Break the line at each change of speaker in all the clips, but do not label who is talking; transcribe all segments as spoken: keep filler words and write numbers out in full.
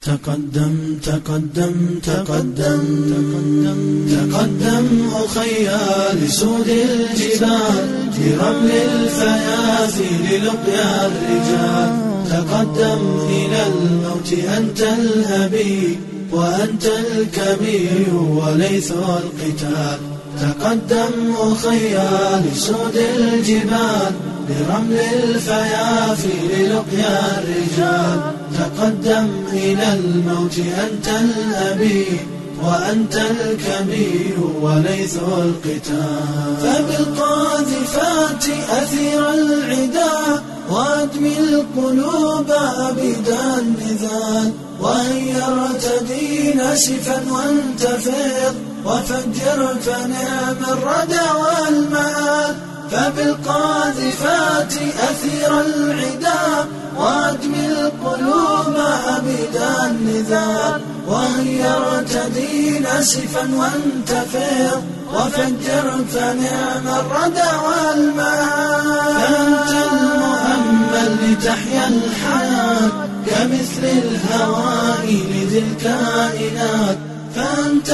تقدم تقدم تقدم تقدم تقدم أخيا لسود الجبال لرمل الفيافي للقيا الرجال. تقدم إلى الموت أنت الأبي وأنت الكبير وليث القتال. تقدم أخيا لسود الجبال لرمل الفيافي للقيا الرجال. تقدم إلى الموت أنت الأبي وأنت الكبير وليث القتال. فبالقاذفات أثير العدا وأدمي القلوب أبدا النذال. وهيا ارتدي ناسفا وانتفض وفجر فنعم الردى والمآل. فبالقاذفات أثير العدا وأدمي القلوب أبدا النذال. وهيا ارتدي ناسفا وانتفض وفجر فنعم الردى والمآل. فأنت المؤمل لتحيا الحياة كمثل الهواء لذي الكائنات. فأنت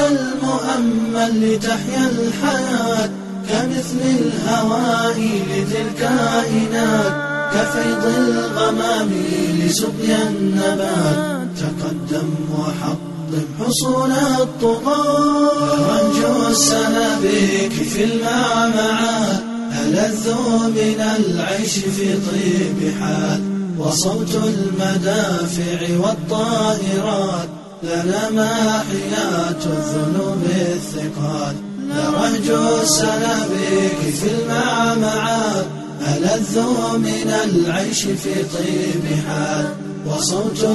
المؤمل لتحيا الحياة كمثل الهواء لذي الكائنات. كفيض الغمام لسقيا النبات. تقدم وحطم حصون الطغاة. رنج السنابك في المعمعات ألذ من العيش في طيب حال. وصوت المدافع والطائرات لنا ماحيات الذنوب الثقال. لرهج السنابك في المعمعات ألذ من العيش في طيب حال. وصوت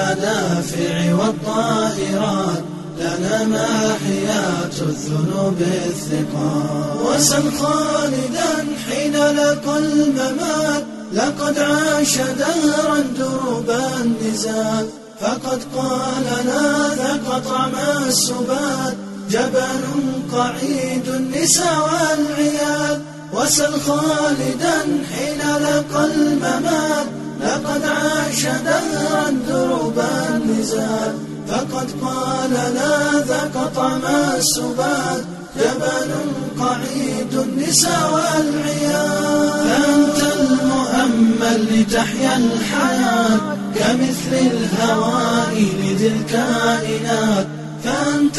المدافع والطائرات لنا ماحيات الذنوب الثقال. وسل خالدا حين لقى الممات لقد عاش دهرا دروب النزال. فقد قال لا ذاق طعم السبات جبل قعيد النساء والعيال. وسل خالدا حين لقى الممات لقد عاش دهرا دروب النزال. فقد قال لا ذاق طعم السبات جبل قعيد النساء والعيال. فأنت المؤمل لتحيا الحياة كمثل الهواء لذي الكائنات. فأنت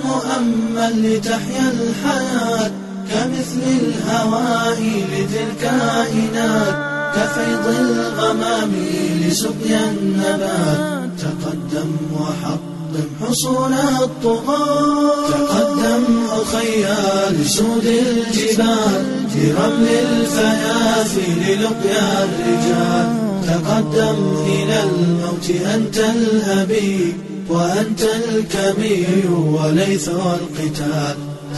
المؤمل لتحيا الحياة كمثل الهواء لذي الكائنات. كفيض الغمام لسقيا النبات. تقدم وحطم حصون الطغاة. تقدم أخيا لسود الجبال لرمل الفيافي للقيا الرجال. تقدم إلى الموت أنت الأبي وأنت الكبير وليث القتال.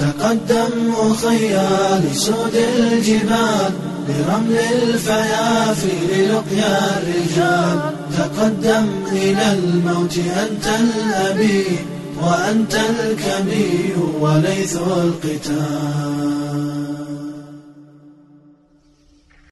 تقدم أخيا لسود الجبال لرمل الفيافي للقيا الرجال. تقدم إلى الموت أنت الأبي وأنت الكبير وليث القتال.